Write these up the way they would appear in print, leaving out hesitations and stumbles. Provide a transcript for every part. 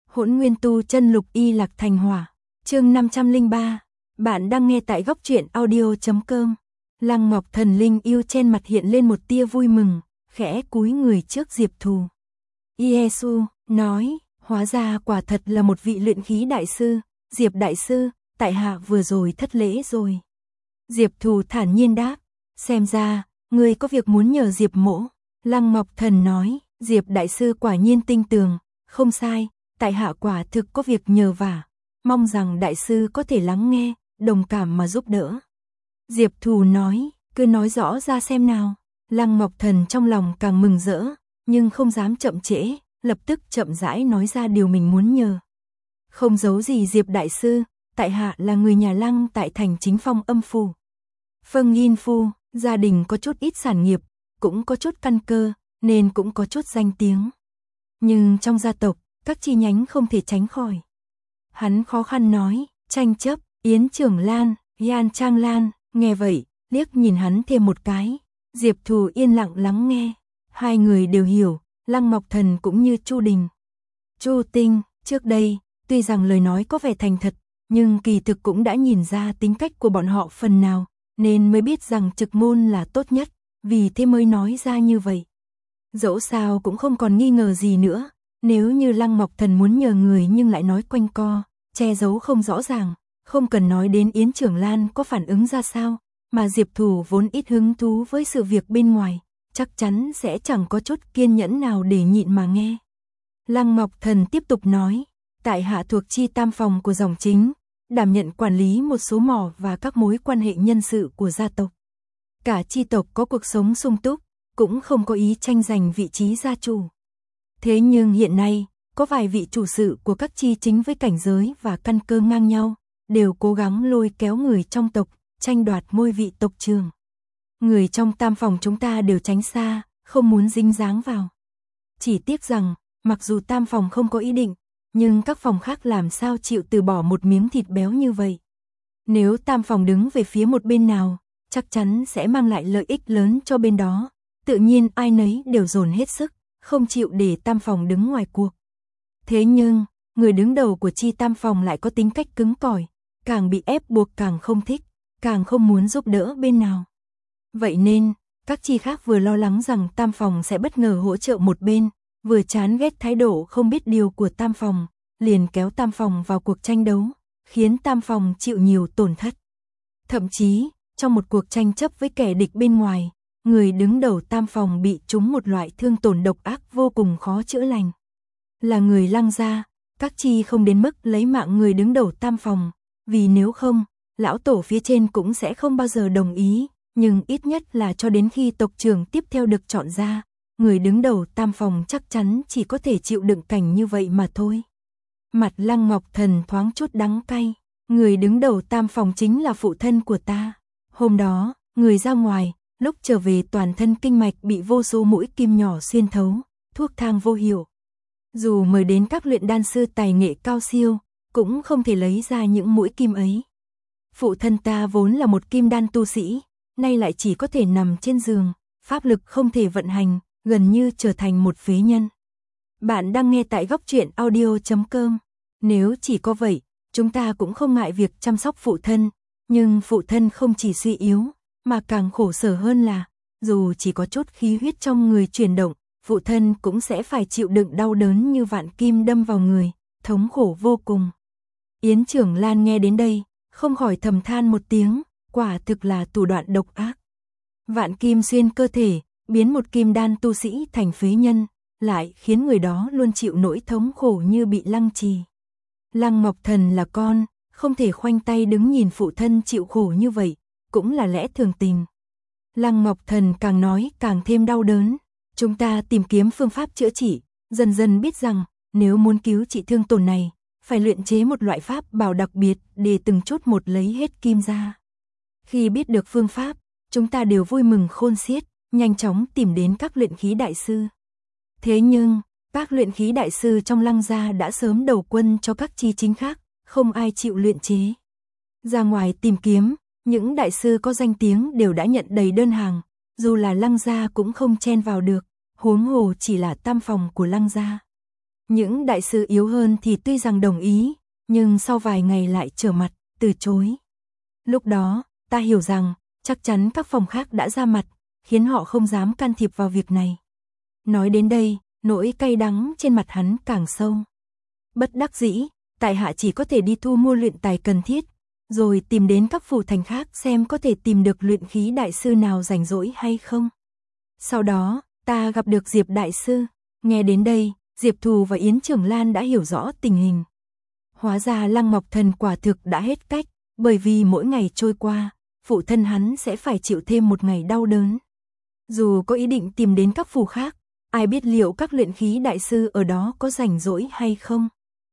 Hỗn Nguyên Tu Chân Lục Y Lạc Thành Hỏa, chương 503. Bạn đang nghe tại góc truyện audio.com. Lăng Ngọc Thần linh yêu trên mặt hiện lên một tia vui mừng, khẽ cúi người trước Diệp Thù. Giê-xu nói, hóa ra quả thật là một vị luyện khí đại sư, Diệp đại sư, tại hạ vừa rồi thất lễ rồi. Diệp Thù thản nhiên đáp, xem ra, ngươi có việc muốn nhờ Diệp mỗ. Lăng Ngọc Thần nói, Diệp đại sư quả nhiên tinh tường, không sai, tại hạ quả thực có việc nhờ vả, mong rằng đại sư có thể lắng nghe, đồng cảm mà giúp đỡ. Diệp Thù nói, cứ nói rõ ra xem nào. Lăng Ngọc Thần trong lòng càng mừng rỡ, nhưng không dám chậm trễ, lập tức chậm rãi nói ra điều mình muốn nhờ. Không giấu gì Diệp đại sư, tại hạ là người nhà Lăng tại thành Chính Phong Âm Phủ. Phân Yin Phu, gia đình có chút ít sản nghiệp, cũng có chút căn cơ, nên cũng có chút danh tiếng. Nhưng trong gia tộc, các chi nhánh không thể tránh khỏi. Hắn khó khăn nói, tranh chấp, Yến Trưởng Lan, Yan Trang Lan, nghe vậy, liếc nhìn hắn thêm một cái. Diệp Thù yên lặng lắng nghe, hai người đều hiểu, Lăng Ngọc Thần cũng như Chu Đình. Chu Tinh, trước đây, tuy rằng lời nói có vẻ thành thật, nhưng kỳ thực cũng đã nhìn ra tính cách của bọn họ phần nào, nên mới biết rằng trực môn là tốt nhất, vì thế mới nói ra như vậy. Dẫu sao cũng không còn nghi ngờ gì nữa, nếu như Lăng Ngọc Thần muốn nhờ người nhưng lại nói quanh co, che giấu không rõ ràng, không cần nói đến Yến Trưởng Lan có phản ứng ra sao, mà Diệp Thù vốn ít hứng thú với sự việc bên ngoài, chắc chắn sẽ chẳng có chút kiên nhẫn nào để nhịn mà nghe. Lăng Ngọc Thần tiếp tục nói, tại hạ thuộc chi tam phòng của dòng chính, đảm nhận quản lý một số mỏ và các mối quan hệ nhân sự của gia tộc. Cả chi tộc có cuộc sống sung túc, cũng không có ý tranh giành vị trí gia chủ. Thế nhưng hiện nay, có vài vị chủ sự của các chi chính với cảnh giới và căn cơ ngang nhau, đều cố gắng lôi kéo người trong tộc, tranh đoạt ngôi vị tộc trưởng. Người trong tam phòng chúng ta đều tránh xa, không muốn dính dáng vào. Chỉ tiếc rằng, mặc dù tam phòng không có ý định, nhưng các phòng khác làm sao chịu từ bỏ một miếng thịt béo như vậy. Nếu tam phòng đứng về phía một bên nào, chắc chắn sẽ mang lại lợi ích lớn cho bên đó. Tự nhiên ai nấy đều dồn hết sức, không chịu để tam phòng đứng ngoài cuộc. Thế nhưng, người đứng đầu của chi tam phòng lại có tính cách cứng cỏi, càng bị ép buộc càng không thích, càng không muốn giúp đỡ bên nào. Vậy nên, các chi khác vừa lo lắng rằng tam phòng sẽ bất ngờ hỗ trợ một bên, vừa chán ghét thái độ không biết điều của tam phòng, liền kéo tam phòng vào cuộc tranh đấu, khiến tam phòng chịu nhiều tổn thất. Thậm chí, trong một cuộc tranh chấp với kẻ địch bên ngoài, người đứng đầu tam phòng bị trúng một loại thương tổn độc ác vô cùng khó chữa lành. Là người Lăng gia, các chi không đến mức lấy mạng người đứng đầu tam phòng, vì nếu không, lão tổ phía trên cũng sẽ không bao giờ đồng ý, nhưng ít nhất là cho đến khi tộc trưởng tiếp theo được chọn ra, người đứng đầu tam phòng chắc chắn chỉ có thể chịu đựng cảnh như vậy mà thôi. Mặt Lăng Ngọc Thần thoáng chút đắng cay, người đứng đầu tam phòng chính là phụ thân của ta. Hôm đó, người ra ngoài, lúc trở về toàn thân kinh mạch bị vô số mũi kim nhỏ xuyên thấu, thuốc thang vô hiệu. Dù mời đến các luyện đan sư tài nghệ cao siêu, cũng không thể lấy ra những mũi kim ấy. Phụ thân ta vốn là một kim đan tu sĩ, nay lại chỉ có thể nằm trên giường, pháp lực không thể vận hành, gần như trở thành một phế nhân. Bạn đang nghe tại góc truyện audio.com. Nếu chỉ có vậy, chúng ta cũng không ngại việc chăm sóc phụ thân, nhưng phụ thân không chỉ suy yếu, mà càng khổ sở hơn là, dù chỉ có chút khí huyết trong người chuyển động, phụ thân cũng sẽ phải chịu đựng đau đớn như vạn kim đâm vào người, thống khổ vô cùng. Yến Trưởng Lan nghe đến đây, không khỏi thầm than một tiếng, quả thực là thủ đoạn độc ác. Vạn kim xuyên cơ thể, biến một kim đan tu sĩ thành phế nhân, lại khiến người đó luôn chịu nỗi thống khổ như bị lăng trì. Lăng Ngọc Thần là con, không thể khoanh tay đứng nhìn phụ thân chịu khổ như vậy, cũng là lẽ thường tình. Lăng Ngọc Thần càng nói càng thêm đau đớn, chúng ta tìm kiếm phương pháp chữa trị, dần dần biết rằng, nếu muốn cứu trị thương tổn này, phải luyện chế một loại pháp bảo đặc biệt để từng chút một lấy hết kim ra. Khi biết được phương pháp, chúng ta đều vui mừng khôn xiết, nhanh chóng tìm đến các luyện khí đại sư. Thế nhưng, các luyện khí đại sư trong Lăng gia đã sớm đầu quân cho các chi chính khác, không ai chịu luyện chế. Ra ngoài tìm kiếm, những đại sư có danh tiếng đều đã nhận đầy đơn hàng, dù là Lăng gia cũng không chen vào được, huống hồ chỉ là tam phòng của Lăng gia. Những đại sư yếu hơn thì tuy rằng đồng ý, nhưng sau vài ngày lại trở mặt, từ chối. Lúc đó, ta hiểu rằng, chắc chắn các phòng khác đã ra mặt, khiến họ không dám can thiệp vào việc này. Nói đến đây, nỗi cay đắng trên mặt hắn càng sâu. Bất đắc dĩ, tại hạ chỉ có thể đi thu mua luyện tài cần thiết, rồi tìm đến các phủ thành khác xem có thể tìm được luyện khí đại sư nào rảnh rỗi hay không. Sau đó, ta gặp được Diệp đại sư. Nghe đến đây, Diệp Thù và Yến Trưởng Lan đã hiểu rõ tình hình. Hóa ra Lăng Mộc Thần quả thực đã hết cách, bởi vì mỗi ngày trôi qua, phụ thân hắn sẽ phải chịu thêm một ngày đau đớn. Dù có ý định tìm đến các phủ khác, ai biết liệu các luyện khí đại sư ở đó có rảnh rỗi hay không?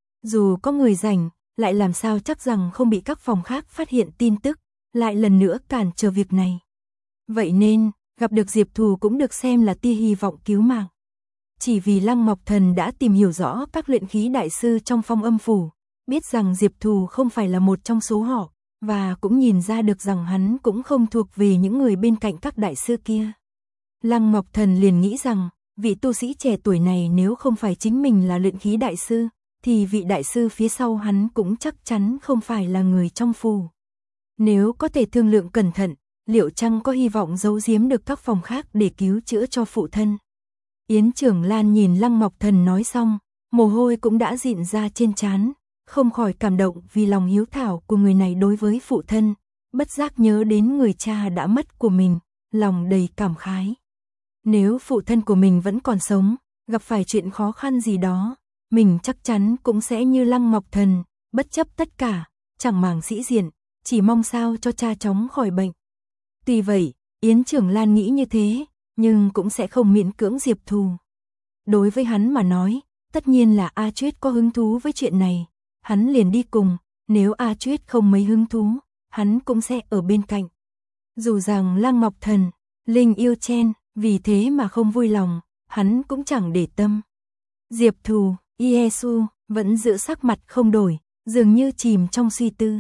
Dù có người rảnh, lại làm sao chắc rằng không bị các phòng khác phát hiện tin tức, lại lần nữa cản trở việc này. Vậy nên, gặp được Diệp Thù cũng được xem là tia hy vọng cứu mạng. Chỉ vì Lăng Mộc Thần đã tìm hiểu rõ các luyện khí đại sư trong Phong Âm phủ, biết rằng Diệp Thù không phải là một trong số họ, và cũng nhìn ra được rằng hắn cũng không thuộc về những người bên cạnh các đại sư kia. Lăng Mộc Thần liền nghĩ rằng, vị tu sĩ trẻ tuổi này nếu không phải chính mình là luyện khí đại sư, thì vị đại sư phía sau hắn cũng chắc chắn không phải là người trong phủ. Nếu có thể thương lượng cẩn thận, liệu chăng có hy vọng giấu giếm được các phòng khác để cứu chữa cho phụ thân? Yến Trưởng Lan nhìn Lăng Mộc Thần nói xong, mồ hôi cũng đã dịn ra trên trán, không khỏi cảm động vì lòng hiếu thảo của người này đối với phụ thân, bất giác nhớ đến người cha đã mất của mình, lòng đầy cảm khái. Nếu phụ thân của mình vẫn còn sống, gặp phải chuyện khó khăn gì đó, mình chắc chắn cũng sẽ như Lăng Mộc Thần, bất chấp tất cả, chẳng màng sĩ diện, chỉ mong sao cho cha chóng khỏi bệnh. Tuy vậy, Yến Trưởng Lan nghĩ như thế, nhưng cũng sẽ không miễn cưỡng Diệp Thù. Đối với hắn mà nói, tất nhiên là A Chuyết có hứng thú với chuyện này, hắn liền đi cùng, nếu A Chuyết không mấy hứng thú, hắn cũng sẽ ở bên cạnh. Dù rằng Lăng Mộc Thần, Linh Yêu Chen, vì thế mà không vui lòng, hắn cũng chẳng để tâm. Diệp Thù, Yesu, vẫn giữ sắc mặt không đổi, dường như chìm trong suy tư.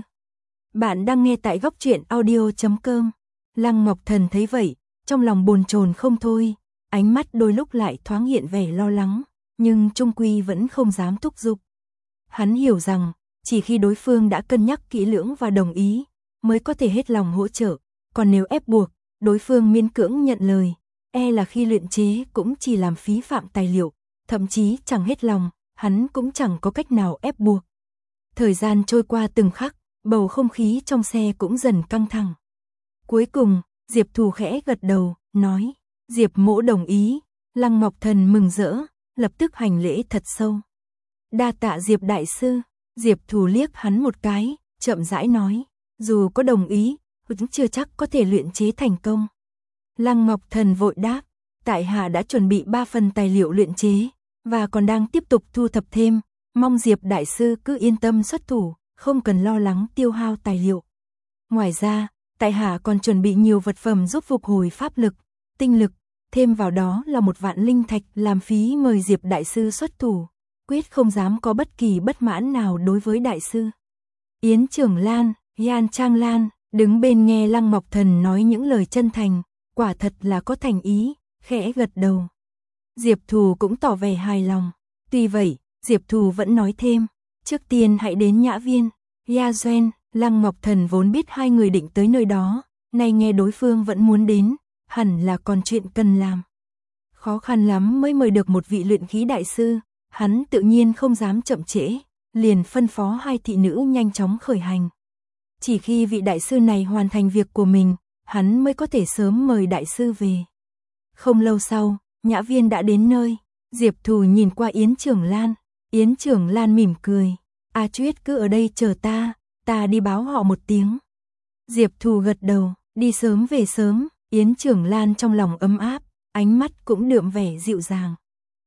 Bạn đang nghe tại Góc Truyện Audio.com. Lăng Mộc Thần thấy vậy, trong lòng bồn chồn không thôi, ánh mắt đôi lúc lại thoáng hiện vẻ lo lắng, nhưng chung quy vẫn không dám thúc giục. Hắn hiểu rằng, chỉ khi đối phương đã cân nhắc kỹ lưỡng và đồng ý, mới có thể hết lòng hỗ trợ, còn nếu ép buộc, đối phương miễn cưỡng nhận lời, e là khi luyện chế cũng chỉ làm phí phạm tài liệu, thậm chí chẳng hết lòng, hắn cũng chẳng có cách nào ép buộc. Thời gian trôi qua từng khắc, bầu không khí trong xe cũng dần căng thẳng. Cuối cùng, Diệp Thù khẽ gật đầu, nói, Diệp mỗ đồng ý. Lăng Mộc Thần mừng rỡ, lập tức hành lễ thật sâu. Đa tạ Diệp đại sư. Diệp Thù liếc hắn một cái, chậm rãi nói, dù có đồng ý, cũng chưa chắc có thể luyện chế thành công. Lăng Mộc Thần vội đáp, tại hạ đã chuẩn bị 3 phần tài liệu luyện chế, và còn đang tiếp tục thu thập thêm, mong Diệp đại sư cứ yên tâm xuất thủ, không cần lo lắng tiêu hao tài liệu. Ngoài ra, tại hạ còn chuẩn bị nhiều vật phẩm giúp phục hồi pháp lực, tinh lực, thêm vào đó là 1 vạn linh thạch làm phí mời Diệp đại sư xuất thủ, quyết không dám có bất kỳ bất mãn nào đối với đại sư. Yến Trưởng Lan, Yan Trang Lan, đứng bên nghe Lăng Mộc Thần nói những lời chân thành, quả thật là có thành ý, khẽ gật đầu. Diệp Thù cũng tỏ vẻ hài lòng. Tuy vậy, Diệp Thù vẫn nói thêm, trước tiên hãy đến Nhã Viên. Ya Duan, Lăng Mộc Thần vốn biết hai người định tới nơi đó, nay nghe đối phương vẫn muốn đến, hẳn là còn chuyện cần làm. Khó khăn lắm mới mời được một vị luyện khí đại sư, hắn tự nhiên không dám chậm trễ, liền phân phó 2 thị nữ nhanh chóng khởi hành. Chỉ khi vị đại sư này hoàn thành việc của mình, hắn mới có thể sớm mời đại sư về. Không lâu sau, Nhã Viên đã đến nơi, Diệp Thù nhìn qua Yến Trưởng Lan, Yến Trưởng Lan mỉm cười, A Chuyết cứ ở đây chờ ta đi báo họ một tiếng. Diệp Thù gật đầu, đi sớm về sớm, Yến Trưởng Lan trong lòng ấm áp, ánh mắt cũng đượm vẻ dịu dàng.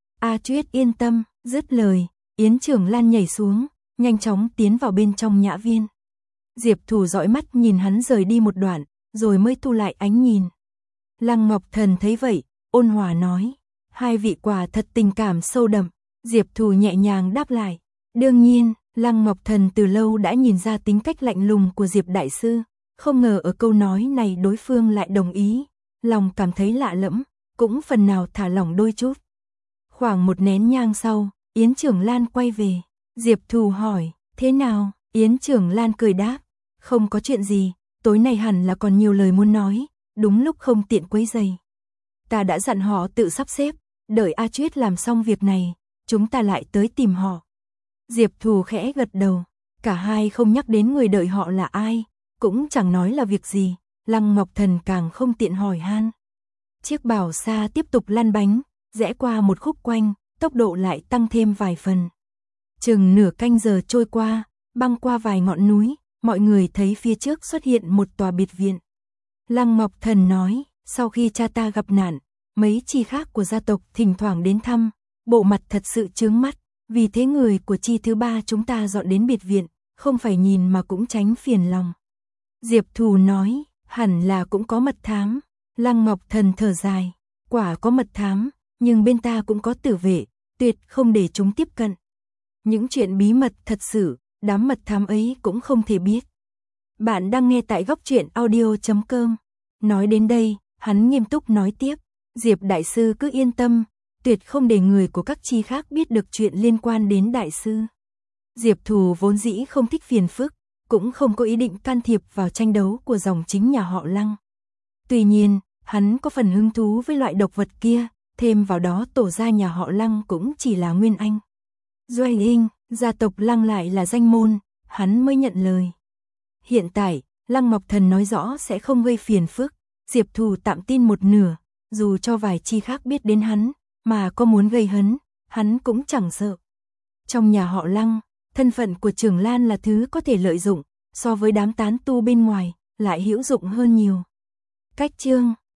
A Chuyết yên tâm, dứt lời, Yến Trưởng Lan nhảy xuống, nhanh chóng tiến vào bên trong Nhã Viên. Diệp Thù dõi mắt nhìn hắn rời đi một đoạn, rồi mới thu lại ánh nhìn. Lăng Mộc Thần thấy vậy, ôn hòa nói, 2 vị quả thật tình cảm sâu đậm. Diệp Thù nhẹ nhàng đáp lại, đương nhiên. Lăng Mộc Thần từ lâu đã nhìn ra tính cách lạnh lùng của Diệp đại sư, không ngờ ở câu nói này đối phương lại đồng ý, lòng cảm thấy lạ lẫm, cũng phần nào thả lỏng đôi chút. Khoảng 1 nén nhang sau, Yến Trưởng Lan quay về. Diệp Thù hỏi, thế nào? Yến Trưởng Lan cười đáp, không có chuyện gì, tối nay hẳn là còn nhiều lời muốn nói, đúng lúc không tiện quấy rầy. Ta đã dặn họ tự sắp xếp, đợi A Chuyết làm xong việc này, chúng ta lại tới tìm họ. Diệp Thù khẽ gật đầu, cả hai không nhắc đến người đợi họ là ai, cũng chẳng nói là việc gì, Lăng Ngọc Thần càng không tiện hỏi han. Chiếc bảo xa tiếp tục lăn bánh, rẽ qua một khúc quanh, tốc độ lại tăng thêm vài phần. Chừng nửa canh giờ trôi qua, băng qua vài ngọn núi, mọi người thấy phía trước xuất hiện một tòa biệt viện. Lăng Ngọc Thần nói, sau khi cha ta gặp nạn, mấy chi khác của gia tộc thỉnh thoảng đến thăm, bộ mặt thật sự chướng mắt, vì thế người của chi thứ ba chúng ta dọn đến biệt viện, không phải nhìn mà cũng tránh phiền lòng. Diệp Thù nói, hẳn là cũng có mật thám. Lăng Ngọc Thần thở dài, quả có mật thám, nhưng bên ta cũng có tử vệ, tuyệt không để chúng tiếp cận. Những chuyện bí mật thật sự, đám mật thám ấy cũng không thể biết. Bạn đang nghe tại góc truyện audio.com. Nói đến đây, hắn nghiêm túc nói tiếp, Diệp Đại Sư cứ yên tâm, tuyệt không để người của các chi khác biết được chuyện liên quan đến Đại Sư. Diệp Thù vốn dĩ không thích phiền phức, cũng không có ý định can thiệp vào tranh đấu của dòng chính nhà họ Lăng. Tuy nhiên, hắn có phần hứng thú với loại độc vật kia, thêm vào đó tổ gia nhà họ Lăng cũng chỉ là Nguyên Anh. Doanh Hinh, gia tộc Lăng lại là danh môn, hắn mới nhận lời. Hiện tại, Lăng Ngọc Thần nói rõ sẽ không gây phiền phức, Diệp Thù tạm tin một nửa, dù cho vài chi khác biết đến hắn, mà có muốn gây hấn, hắn cũng chẳng sợ. Trong nhà họ Lăng, thân phận của Trưởng Lan là thứ có thể lợi dụng, so với đám tán tu bên ngoài, lại hữu dụng hơn nhiều. Cách chương